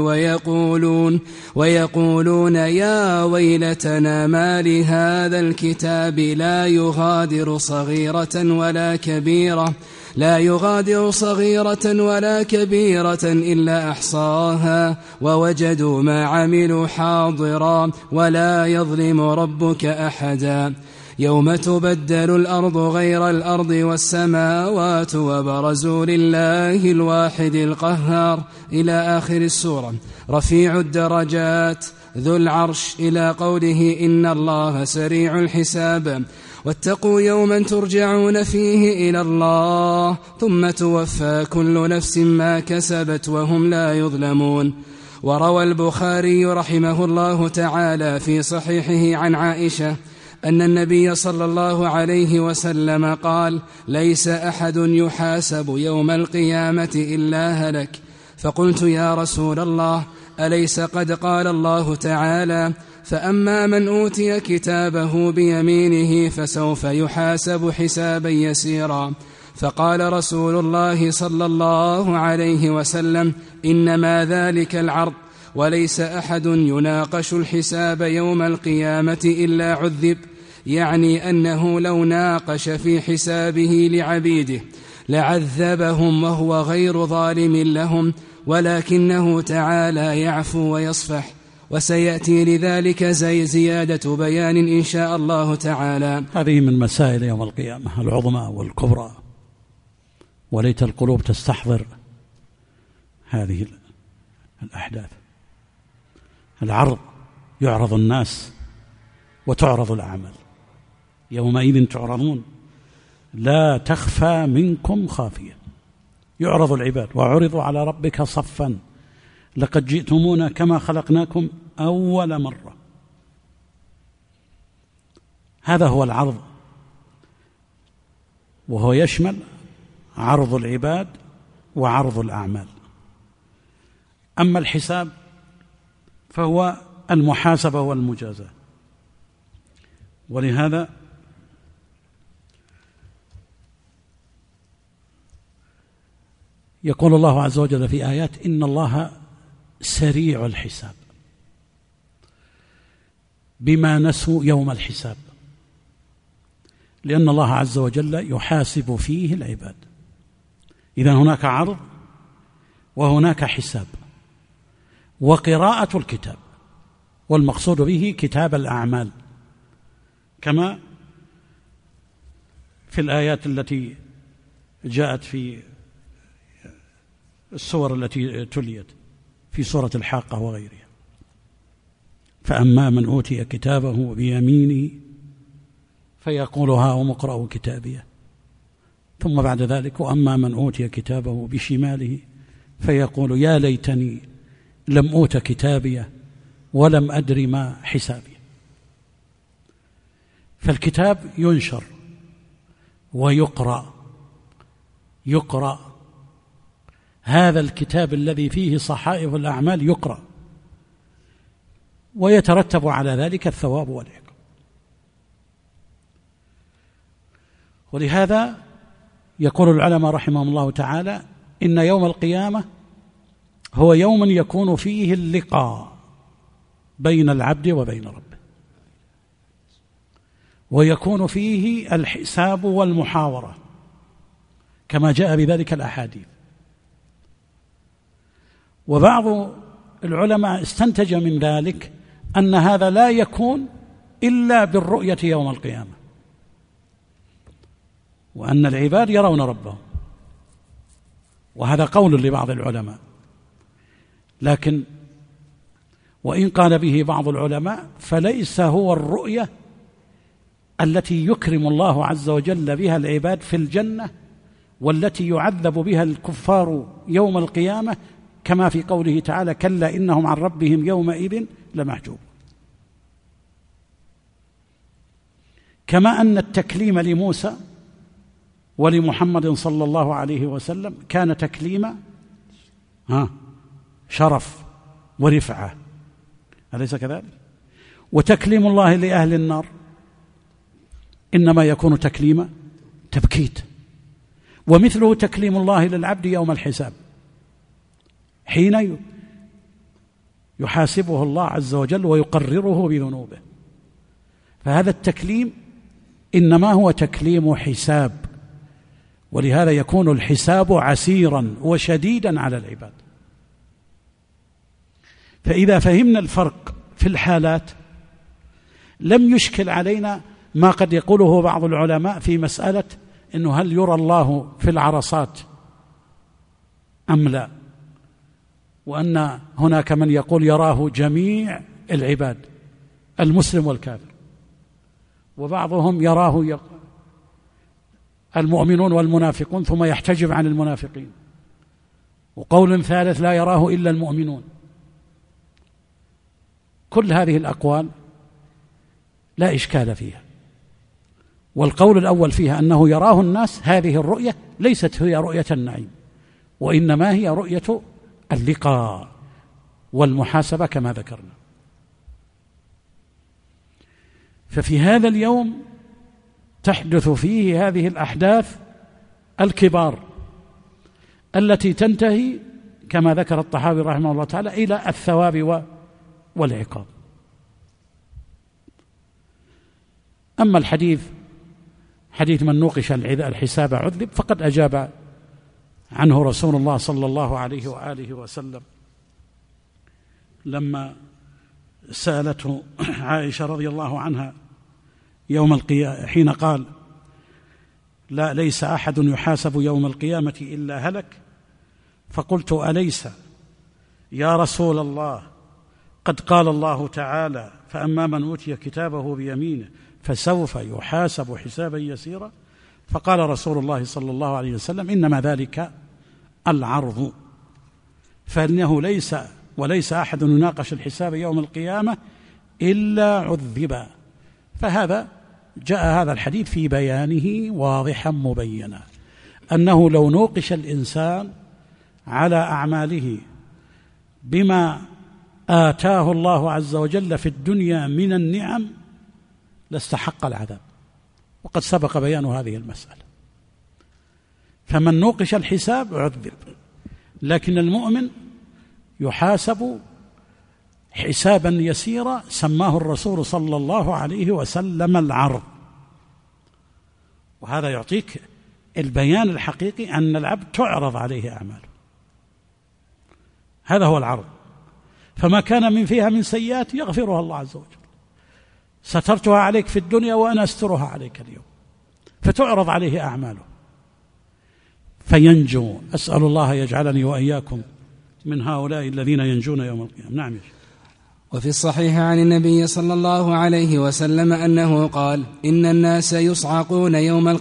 ويقولون يا ويلتنا ما لهذا الكتاب لا يغادر صغيرة ولا كبيرة إلا أحصاها ووجدوا ما عملوا حاضرا ولا يظلم ربك أحدا. يوم تبدل الأرض غير الأرض والسماوات وبرزوا لله الواحد القهار، إلى آخر السورة. رفيع الدرجات ذو العرش، إلى قوله إن الله سريع الحساب. واتقوا يوما ترجعون فيه إلى الله ثم توفى كل نفس ما كسبت وهم لا يظلمون. وروى البخاري رحمه الله تعالى في صحيحه عن عائشة أن النبي صلى الله عليه وسلم قال: ليس أحد يحاسب يوم القيامة إلا هلك. فقلت: يا رسول الله، أليس قد قال الله تعالى: فأما من أوتي كتابه بيمينه فسوف يحاسب حسابا يسيرا؟ فقال رسول الله صلى الله عليه وسلم: إنما ذلك العرض، وليس أحد يناقش الحساب يوم القيامة إلا عذب، يعني أنه لو ناقش في حسابه لعبيده لعذبهم وهو غير ظالم لهم، ولكنه تعالى يعفو ويصفح، وسيأتي لذلك زيادة بيان إن شاء الله تعالى. هذه من مسائل يوم القيامة العظمى والكبرى، وليت القلوب تستحضر هذه الأحداث. العرض، يعرض الناس وتعرض الأعمال، يومئذ تعرضون لا تخفى منكم خافية. يعرض العباد وعرضوا على ربك صفا لقد جئتمونا كما خلقناكم أول مرة. هذا هو العرض، وهو يشمل عرض العباد وعرض الأعمال. أما الحساب فهو المحاسبة والمجازاة. ولهذا يقول الله عز وجل في آيات: إن الله سريع الحساب، بما نسوا يوم الحساب، لأن الله عز وجل يحاسب فيه العباد. إذن هناك عرض وهناك حساب وقراءة الكتاب، والمقصود به كتاب الأعمال، كما في الآيات التي جاءت في السور التي تليت في سورة الحاقة وغيرها: فأما من أوتي كتابه بيمينه فيقول هاؤم اقرءوا كتابيه، ثم بعد ذلك: وأما من أوتي كتابه بشماله فيقول يا ليتني لم أوت كتابيه ولم أدر ما حسابي. فالكتاب ينشر ويقرأ. هذا الكتاب الذي فيه صحائف الأعمال يقرأ، ويترتب على ذلك الثواب والعقاب. ولهذا يقول العلماء رحمهم الله تعالى: إن يوم القيامة هو يوم يكون فيه اللقاء بين العبد وبين ربه، ويكون فيه الحساب والمحاورة كما جاء بذلك الأحاديث. وبعض العلماء استنتج من ذلك أن هذا لا يكون إلا بالرؤية يوم القيامة، وأن العباد يرون ربهم، وهذا قول لبعض العلماء. لكن وإن قال به بعض العلماء فليس هو الرؤية التي يكرم الله عز وجل بها العباد في الجنة، والتي يعذب بها الكفار يوم القيامة، كما في قوله تعالى: كلا إنهم عن ربهم يومئذ لمحجوب. كما أن التكليم لموسى ولمحمد صلى الله عليه وسلم كان تكليم شرف ورفعة، أليس كذلك؟ وتكليم الله لأهل النار إنما يكون تكليم تبكيت. ومثله تكليم الله للعبد يوم الحساب، حين يحاسبه الله عز وجل ويقرره بذنوبه. فهذا التكليم إنما هو تكليم حساب، ولهذا يكون الحساب عسيرا وشديدا على العباد. فإذا فهمنا الفرق في الحالات لم يشكل علينا ما قد يقوله بعض العلماء في مسألة إنه هل يرى الله في العرصات أم لا، وأن هناك من يقول يراه جميع العباد المسلم والكافر، وبعضهم يراه المؤمنون والمنافقون ثم يحتجب عن المنافقين، وقول ثالث لا يراه إلا المؤمنون. كل هذه الأقوال لا إشكال فيها، والقول الأول فيها أنه يراه الناس، هذه الرؤية ليست هي رؤية النعيم، وإنما هي رؤية اللقاء والمحاسبة كما ذكرنا. ففي هذا اليوم تحدث فيه هذه الأحداث الكبار التي تنتهي كما ذكر الطحاوي رحمه الله تعالى إلى الثواب والعقاب. أما حديث من نوقش الحساب عذب فقد أجاب عنه رسول الله صلى الله عليه وآله وسلم لما سألته عائشة رضي الله عنها يوم القيامة حين قال: لا، ليس أحد يحاسب يوم القيامة إلا هلك. فقلت: أليس يا رسول الله قد قال الله تعالى: فأما من أوتي كتابه بيمينه فسوف يحاسب حسابا يسيرا؟ فقال رسول الله صلى الله عليه وسلم: إنما ذلك العرض، فإنه وليس أحد يناقش الحساب يوم القيامة إلا عذب. فهذا جاء هذا الحديث في بيانه واضحا مبينا أنه لو نوقش الإنسان على أعماله بما آتاه الله عز وجل في الدنيا من النعم لاستحق العذاب، وقد سبق بيان هذه المسألة. فمن نوقش الحساب عذب، لكن المؤمن يحاسب حسابا يسيرا سماه الرسول صلى الله عليه وسلم العرض. وهذا يعطيك البيان الحقيقي أن العبد تعرض عليه أعماله، هذا هو العرض. فما كان فيها من سيئات يغفرها الله عز وجل، سترتها عليك في الدنيا وأنا أسترها عليك اليوم، فتعرض عليه أعماله فينجو. أسأل الله يجعلني وإياكم من هؤلاء الذين ينجون يوم القيامة. نعم. وفي الصحيح عن النبي صلى الله عليه وسلم أنه قال: إن الناس يصعقون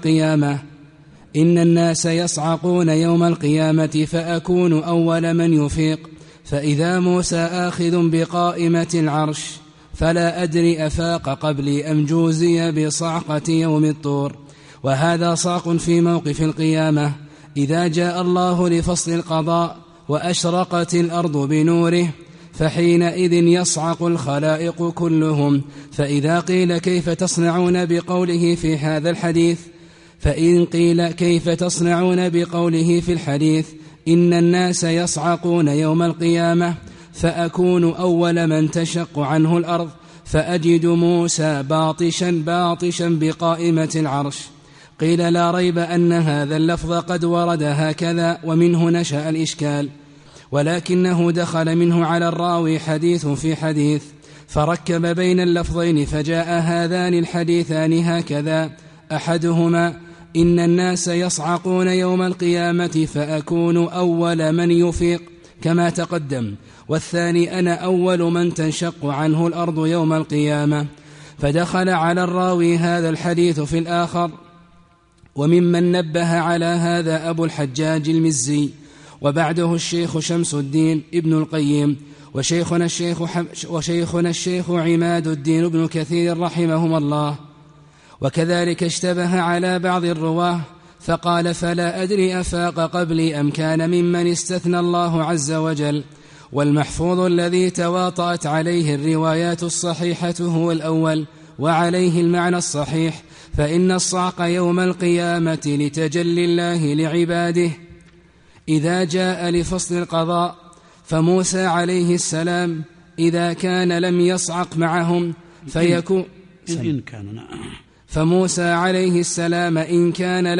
يوم القيامة فأكون أول من يفيق، فإذا موسى آخذ بقائمة العرش فلا أدري أفاق قبلي أم جوزي بصعقة يوم الطور. وهذا صاق في موقف القيامة إذا جاء الله لفصل القضاء وأشرقت الأرض بنوره، فحينئذ يصعق الخلائق كلهم. فإذا قيل كيف تصنعون بقوله في هذا الحديث، فإن قيل كيف تصنعون بقوله في الحديث إن الناس يصعقون يوم القيامة فأكون أول من تشق عنه الأرض، فأجد موسى باطشا بقائمة العرش، قيل: لا ريب أن هذا اللفظ قد ورد هكذا ومنه نشأ الإشكال، ولكنه دخل منه على الراوي حديث في حديث، فركب بين اللفظين فجاء هذان الحديثان هكذا: أحدهما إن الناس يصعقون يوم القيامة فأكون أول من يفيق كما تقدم، والثاني أنا أول من تنشق عنه الأرض يوم القيامة. فدخل على الراوي هذا الحديث في الآخر. وممن نبه على هذا أبو الحجاج المزي، وبعده الشيخ شمس الدين ابن القيم، وشيخنا الشيخ عماد الدين ابن كثير رحمهما الله. وكذلك اشتبه على بعض الرواه فقال: فلا أدري أفاق قبلي أم كان ممن استثنى الله عز وجل. والمحفوظ الذي تواطأت عليه الروايات الصحيحة هو الأول، وعليه المعنى الصحيح، فإن الصعق يوم القيامة لتجلي الله لعباده إذا جاء لفصل القضاء. فموسى عليه السلام إذا كان لم يصعق معهم فموسى عليه السلام إن كان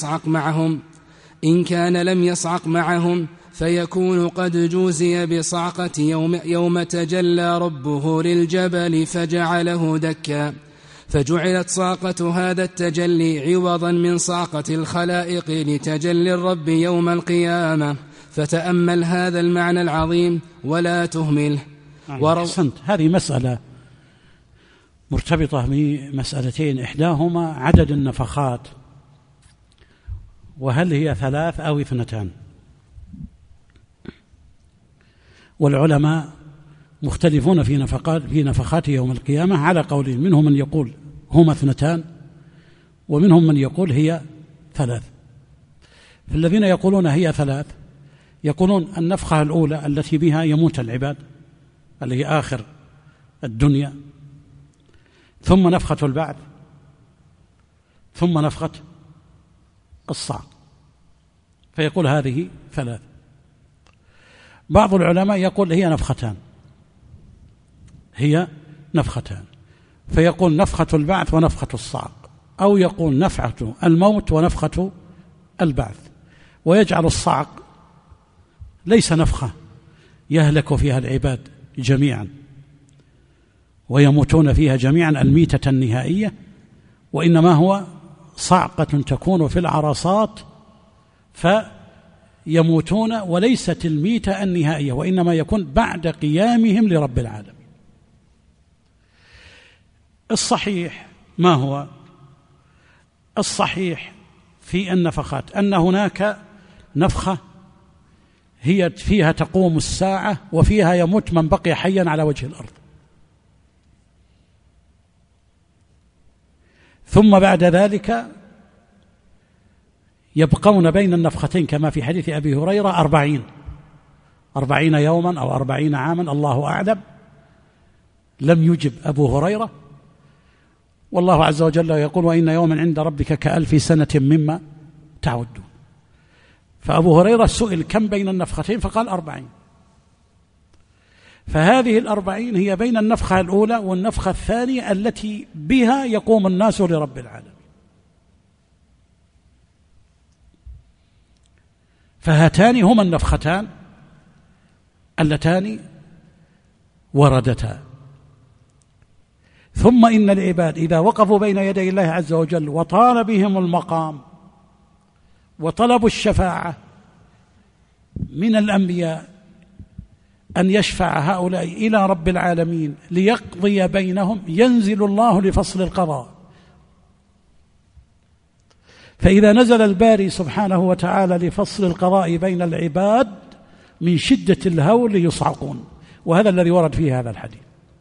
لم يصعق معهم فيكون قد جوزي بصعقة يوم تجلى ربه للجبل فجعله دكا، فجعلت صعقة هذا التجلي عوضا من صعقة الخلائق لتجلي الرب يوم القيامة. فتأمل هذا المعنى العظيم ولا تهمله. أحسنت. هذه مسألة مرتبطة بمسألتين، إحداهما عدد النفخات، وهل هي 3 أو 2؟ والعلماء مختلفون في نفخات يوم القيامة على قولين، منهم من يقول هما 2، ومنهم من يقول هي 3. فالذين يقولون هي 3 يقولون النفخة الأولى التي بها يموت العباد، اللي هي آخر الدنيا، ثم نفخة البعث، ثم نفخة الصعق، فيقول هذه 3. بعض العلماء يقول هي نفختان، فيقول نفخة البعث ونفخة الصعق، أو يقول نفخة الموت ونفخة البعث، ويجعل الصعق ليس نفخة يهلك فيها العباد جميعا ويموتون فيها جميعا الميتة النهائية، وإنما هو صعقة تكون في العرصات فيموتون، وليست الميتة النهائية، وإنما يكون بعد قيامهم لرب العالمين. الصحيح ما هو؟ الصحيح في النفخات أن هناك نفخة هي فيها تقوم الساعة وفيها يموت من بقي حيا على وجه الأرض، ثم بعد ذلك يبقون بين النفختين كما في حديث أبي هريرة 40 يوما أو 40 عاما، الله أعلم. لم يجب أبو هريرة، والله عز وجل يقول وإن يوما عند ربك كألف سنة مما تعدون. فأبو هريرة سئل كم بين النفختين فقال 40. فهذه 40 هي بين النفخة الأولى والنفخة الثانية التي بها يقوم الناس لرب العالمين. فهاتان هما النفختان اللتان وردتا. ثم إن العباد إذا وقفوا بين يدي الله عز وجل وطال بهم المقام وطلبوا الشفاعة من الأنبياء أن يشفع هؤلاء إلى رب العالمين ليقضي بينهم، ينزل الله لفصل القضاء. فإذا نزل الباري سبحانه وتعالى لفصل القضاء بين العباد من شدة الهول يصعقون، وهذا الذي ورد فيه هذا الحديث.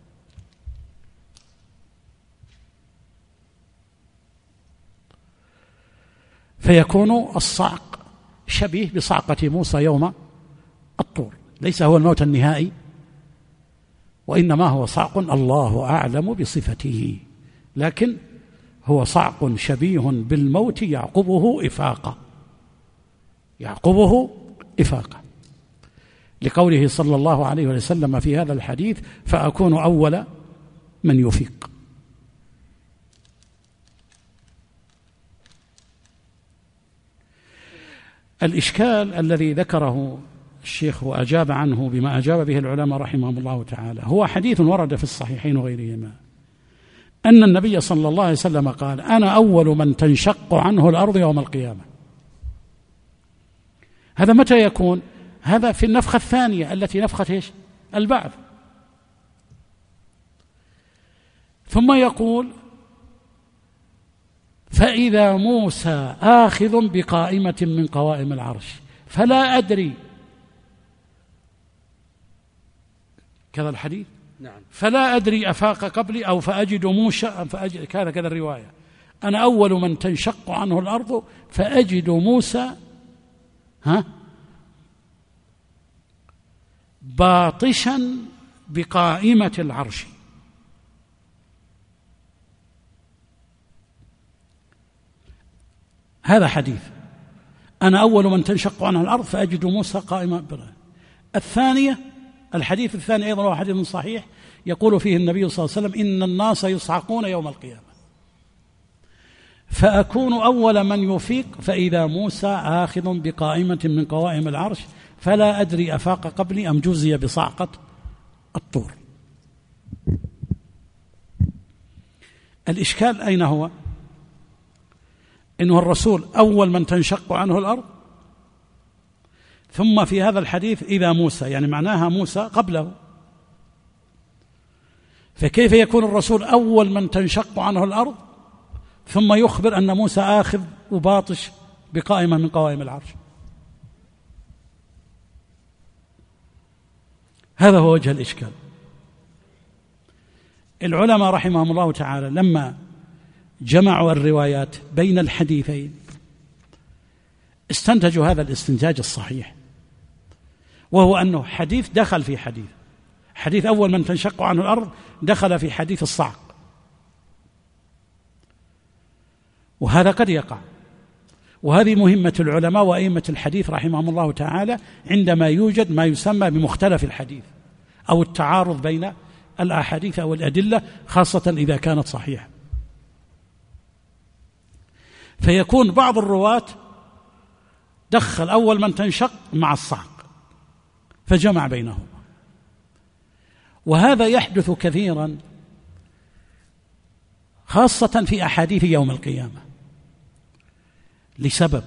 فيكون الصعق شبيه بصعقة موسى يوم الطور، ليس هو الموت النهائي، وإنما هو صعق الله أعلم بصفته، لكن هو صعق شبيه بالموت يعقبه إفاقة، لقوله صلى الله عليه وسلم في هذا الحديث فأكون أول من يفيق. الإشكال الذي ذكره الشيخ وأجاب عنه بما أجاب به العلماء رحمهم الله تعالى هو حديث ورد في الصحيحين وغيرهما أن النبي صلى الله عليه وسلم قال أنا أول من تنشق عنه الأرض يوم القيامة. هذا متى يكون؟ هذا في النفخة الثانية التي نفخة البعث. ثم يقول فإذا موسى آخذ بقائمة من قوائم العرش فلا أدري، كذا الحديث؟ نعم. فلا أدري أفاق قبلي أو فأجد موسى كذا الرواية، أنا أول من تنشق عنه الأرض فأجد موسى باطشا بقائمة العرش. هذا حديث أنا أول من تنشق عنه الأرض فأجد موسى قائما بالله. الثانية الحديث الثاني أيضا هو حديث صحيح يقول فيه النبي صلى الله عليه وسلم إن الناس يصعقون يوم القيامة فأكون أول من يفيق فإذا موسى آخذ بقائمة من قوائم العرش فلا أدري أفاق قبلي أم جزي بصعقة الطور. الإشكال أين هو؟ إنه الرسول أول من تنشق عنه الأرض، ثم في هذا الحديث إذا موسى، يعني معناها موسى قبله، فكيف يكون الرسول أول من تنشق عنه الأرض ثم يخبر أن موسى آخذ وباطش بقائمة من قوائم العرش؟ هذا هو وجه الإشكال. العلماء رحمهم الله تعالى لما جمعوا الروايات بين الحديثين استنتجوا هذا الاستنتاج الصحيح، وهو أنه حديث دخل في حديث أول من تنشق عنه الأرض دخل في حديث الصعق، وهذا قد يقع. وهذه مهمة العلماء وأئمة الحديث رحمهم الله تعالى عندما يوجد ما يسمى بمختلف الحديث أو التعارض بين الأحاديث أو الأدلة، خاصة إذا كانت صحيحة. فيكون بعض الرواة دخل أول من تنشق مع الصعق فجمع بينهما، وهذا يحدث كثيرا خاصة في أحاديث يوم القيامة لسبب،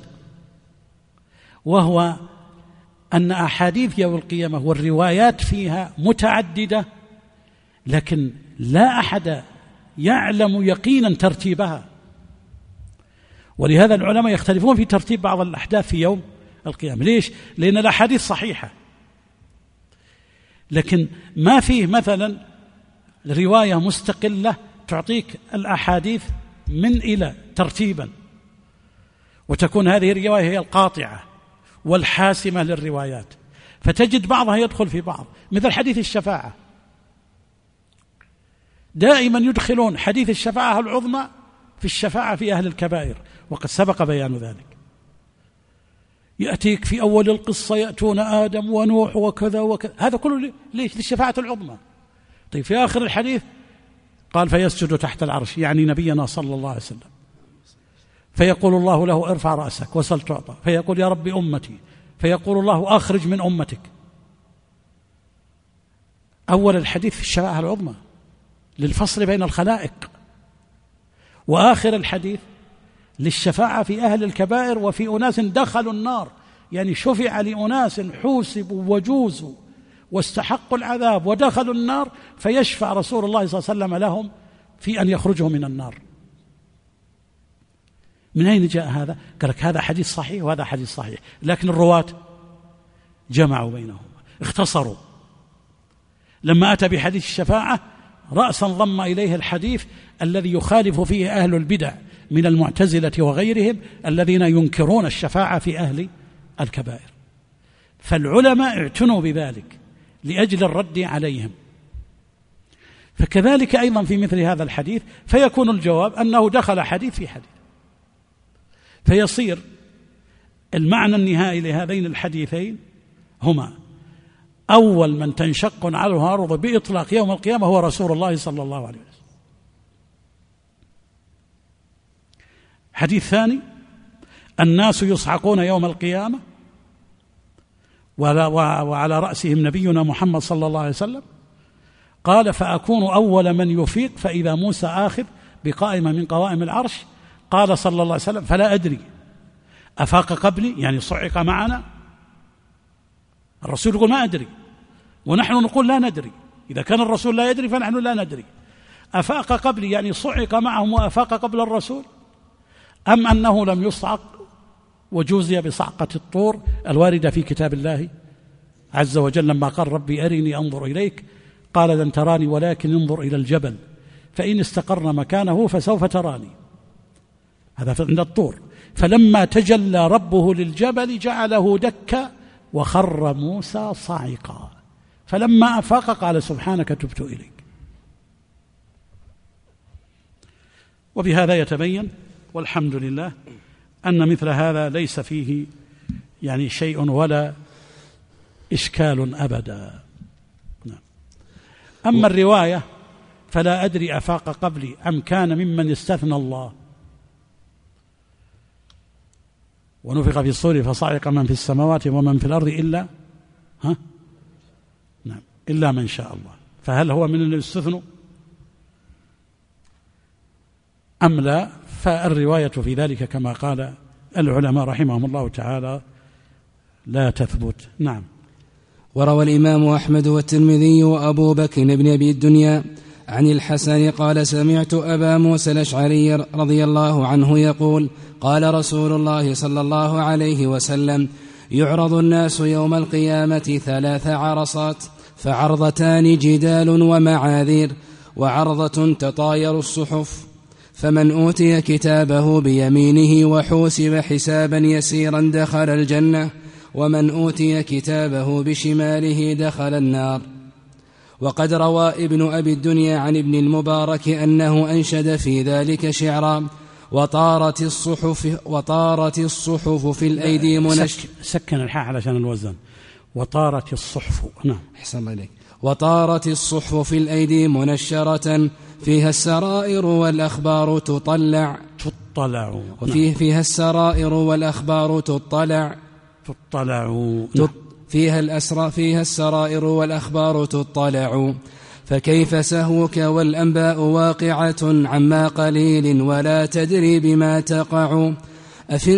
وهو أن أحاديث يوم القيامة والروايات فيها متعددة، لكن لا أحد يعلم يقينا ترتيبها، ولهذا العلماء يختلفون في ترتيب بعض الأحداث في يوم القيامة. ليش؟ لأن الأحاديث صحيحة، لكن ما فيه مثلا رواية مستقلة تعطيك الأحاديث من إلى ترتيبا، وتكون هذه الرواية هي القاطعة والحاسمة للروايات، فتجد بعضها يدخل في بعض. مثل حديث الشفاعة، دائما يدخلون حديث الشفاعة العظمى في الشفاعة في أهل الكبائر، وقد سبق بيان ذلك. يأتيك في أول القصة يأتون آدم ونوح وكذا وكذا، هذا كله ليش؟ للشفاعة العظمى. طيب في آخر الحديث قال فيسجد تحت العرش، يعني نبينا صلى الله عليه وسلم، فيقول الله له ارفع رأسك وسل تعطى، فيقول يا رب أمتي، فيقول الله أخرج من أمتك. أول الحديث في الشفاعة العظمى للفصل بين الخلائق، وآخر الحديث للشفاعة في أهل الكبائر وفي أناس دخلوا النار، يعني شفع لأناس حوسبوا وجوزوا واستحقوا العذاب ودخلوا النار، فيشفع رسول الله صلى الله عليه وسلم لهم في أن يخرجوا من النار. من أين جاء هذا؟ قال لك هذا حديث صحيح وهذا حديث صحيح، لكن الرواة جمعوا بينهما، اختصروا. لما أتى بحديث الشفاعة رأسا ضم إليه الحديث الذي يخالف فيه أهل البدع من المعتزلة وغيرهم الذين ينكرون الشفاعة في أهل الكبائر، فالعلماء اعتنوا بذلك لأجل الرد عليهم. فكذلك أيضا في مثل هذا الحديث، فيكون الجواب أنه دخل حديث في حديث، فيصير المعنى النهائي لهذين الحديثين هما أول من تنشق عنه الأرض بإطلاق يوم القيامة هو رسول الله صلى الله عليه وسلم. حديث ثاني، الناس يصعقون يوم القيامة وعلى رأسهم نبينا محمد صلى الله عليه وسلم، قال فأكون أول من يفيق فإذا موسى آخذ بقائمة من قوائم العرش، قال صلى الله عليه وسلم فلا أدري أفاق قبلي، يعني صعق معنا. الرسول يقول ما أدري، ونحن نقول لا ندري. إذا كان الرسول لا يدري فنحن لا ندري. أفاق قبلي يعني صعق معهم وأفاق قبل الرسول، أم أنه لم يصعق وجوزي بصعقة الطور الواردة في كتاب الله عز وجل لما قال ربي أرني أنظر إليك، قال لن تراني ولكن انظر إلى الجبل فإن استقر مكانه فسوف تراني. هذا عند الطور. فلما تجلى ربه للجبل جعله دكا وخر موسى صاعقا، فلما أفاق قال سبحانك تبت إليك. وبهذا يتبين والحمد لله أن مثل هذا ليس فيه يعني شيء ولا إشكال أبدا. أما الرواية فلا أدري أفاق قبلي أم كان ممن استثنى الله، ونفخ في الصور فصعق من في السماوات ومن في الأرض إلا من شاء الله، فهل هو من اللي استثنوا أم لا؟ فالرواية في ذلك كما قال العلماء رحمهم الله تعالى لا تثبت. نعم. وروى الإمام أحمد والترمذي وأبو بكر بن أبي الدنيا عن الحسن قال سمعت أبا موسى الأشعري رضي الله عنه يقول قال رسول الله صلى الله عليه وسلم يعرض الناس يوم القيامة 3 عرصات، فعرضتان جدال ومعاذير، وعرضة تطاير الصحف، فمن أوتي كتابه بيمينه وحوسب حسابا يسيرا دخل الجنة، ومن أوتي كتابه بشماله دخل النار. وقد روى ابن أبي الدنيا عن ابن المبارك أنه أنشد في ذلك شعرا وطارت الصحف في الأيدي سكن الحاء علشان الوزن. وطارت الصحف. نعم. أحسن الله إليك. وطارت الصحف في الأيدي منشرة فيها السرائر والأخبار تطلع فيها السرائر والأخبار تطلع فيها السرائر والأخبار تطلع فكيف سهوك والأنباء واقعة عما قليل ولا تدري بما تقع أفي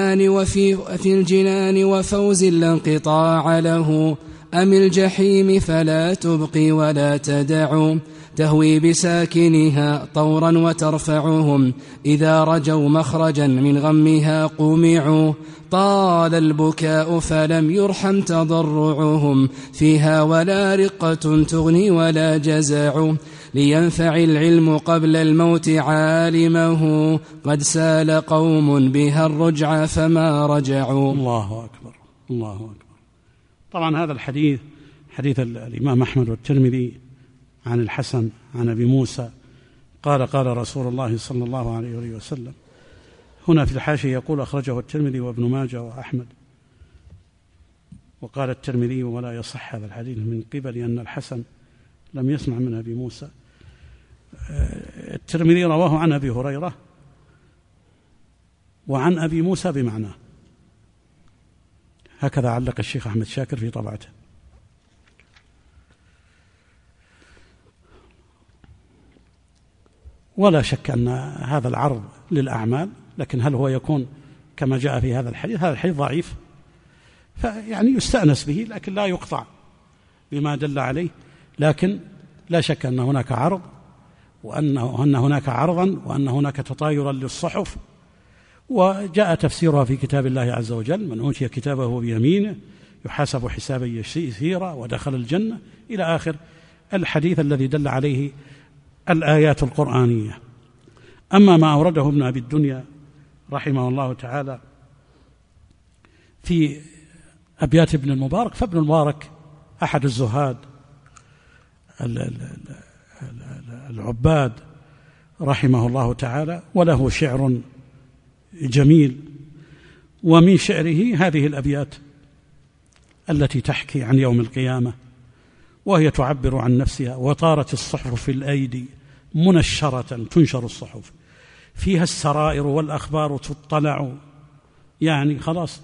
الجنان وفوز لا انقطاع له أم الجحيم فلا تبقي ولا تدع تهوي بساكنها طورا وترفعهم إذا رجوا مخرجا من غمها قمعوا طال البكاء فلم يرحم تضرعهم فيها ولا رقة تغني ولا جزع لينفع العلم قبل الموت عالمه قد سال قوم بها الرجع فما رجعوا. الله أكبر الله أكبر. طبعا هذا الحديث حديث الإمام أحمد والترمذي عن الحسن عن أبي موسى قال رسول الله صلى الله عليه وسلم. هنا في الحاشية يقول أخرجه الترمذي وابن ماجه وأحمد، وقال الترمذي ولا يصح هذا الحديث من قبل أن الحسن لم يسمع من أبي موسى. الترمذي رواه عن أبي هريرة وعن أبي موسى بمعناه، هكذا علق الشيخ أحمد شاكر في طبعته. ولا شك أن هذا العرض للأعمال، لكن هل هو يكون كما جاء في هذا الحديث؟ هذا الحديث ضعيف، فيعني يستأنس به لكن لا يقطع بما دل عليه، لكن لا شك أن هناك عرض، وأن هناك عرضا، وأن هناك تطايرا للصحف، وجاء تفسيرها في كتاب الله عز وجل: من أوتي كتابه بيمينه يحاسب حسابا يسيرا ودخل الجنة، إلى آخر الحديث الذي دل عليه الآيات القرآنية. أما ما أورده ابن أبي الدنيا رحمه الله تعالى في أبيات ابن المبارك، فابن المبارك أحد الزهاد العباد رحمه الله تعالى، وله شعر جميل، ومن شعره هذه الأبيات التي تحكي عن يوم القيامة، وهي تعبر عن نفسها: وطارت الصحف في الأيدي منشرة، تنشر الصحف، فيها السرائر والأخبار تطلع، يعني خلاص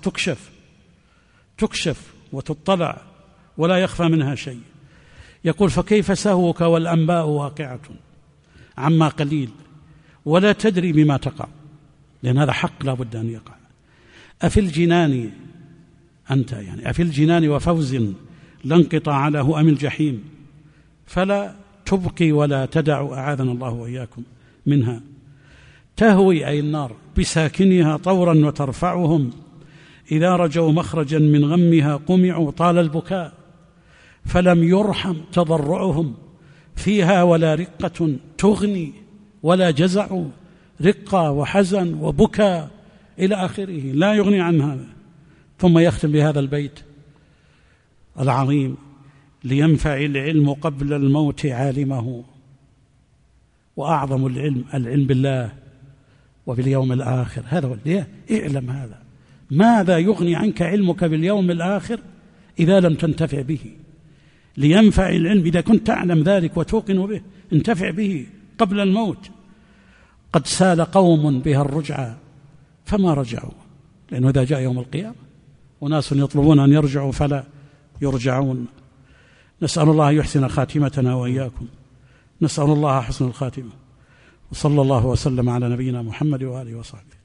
تكشف وتطلع ولا يخفى منها شيء. يقول: فكيف سهوك والأنباء واقعة عما قليل ولا تدري بما تقع، لأن هذا حق لا بد أن يقع. أفي الجنان أنت، يعني أفي الجنان وفوز لا انقطاع له أم الجحيم فلا تبقي ولا تدع، أعاذنا الله وإياكم منها. تهوي أي النار بساكنها طورا وترفعهم إذا رجوا مخرجا من غمها قمعوا طال البكاء فلم يرحم تضرعهم فيها ولا رقة تغني ولا جزع، رقة وحزن وبكاء إلى آخره لا يغني عن هذا. ثم يختم بهذا البيت العظيم: لينفع العلم قبل الموت عالمه. وأعظم العلم بالله وباليوم الآخر، هذا هو. اعلم هذا، ماذا يغني عنك علمك باليوم الآخر إذا لم تنتفع به؟ لينفع العلم، إذا كنت تعلم ذلك وتوقن به انتفع به قبل الموت. قد سال قوم بها الرجعة فما رجعوا، لأنه إذا جاء يوم القيامة وناس يطلبون أن يرجعوا فلا يرجعون. نسأل الله يحسن خاتمتنا وإياكم، نسأل الله حسن الخاتمة، وصلى الله وسلم على نبينا محمد وآله وصحبه.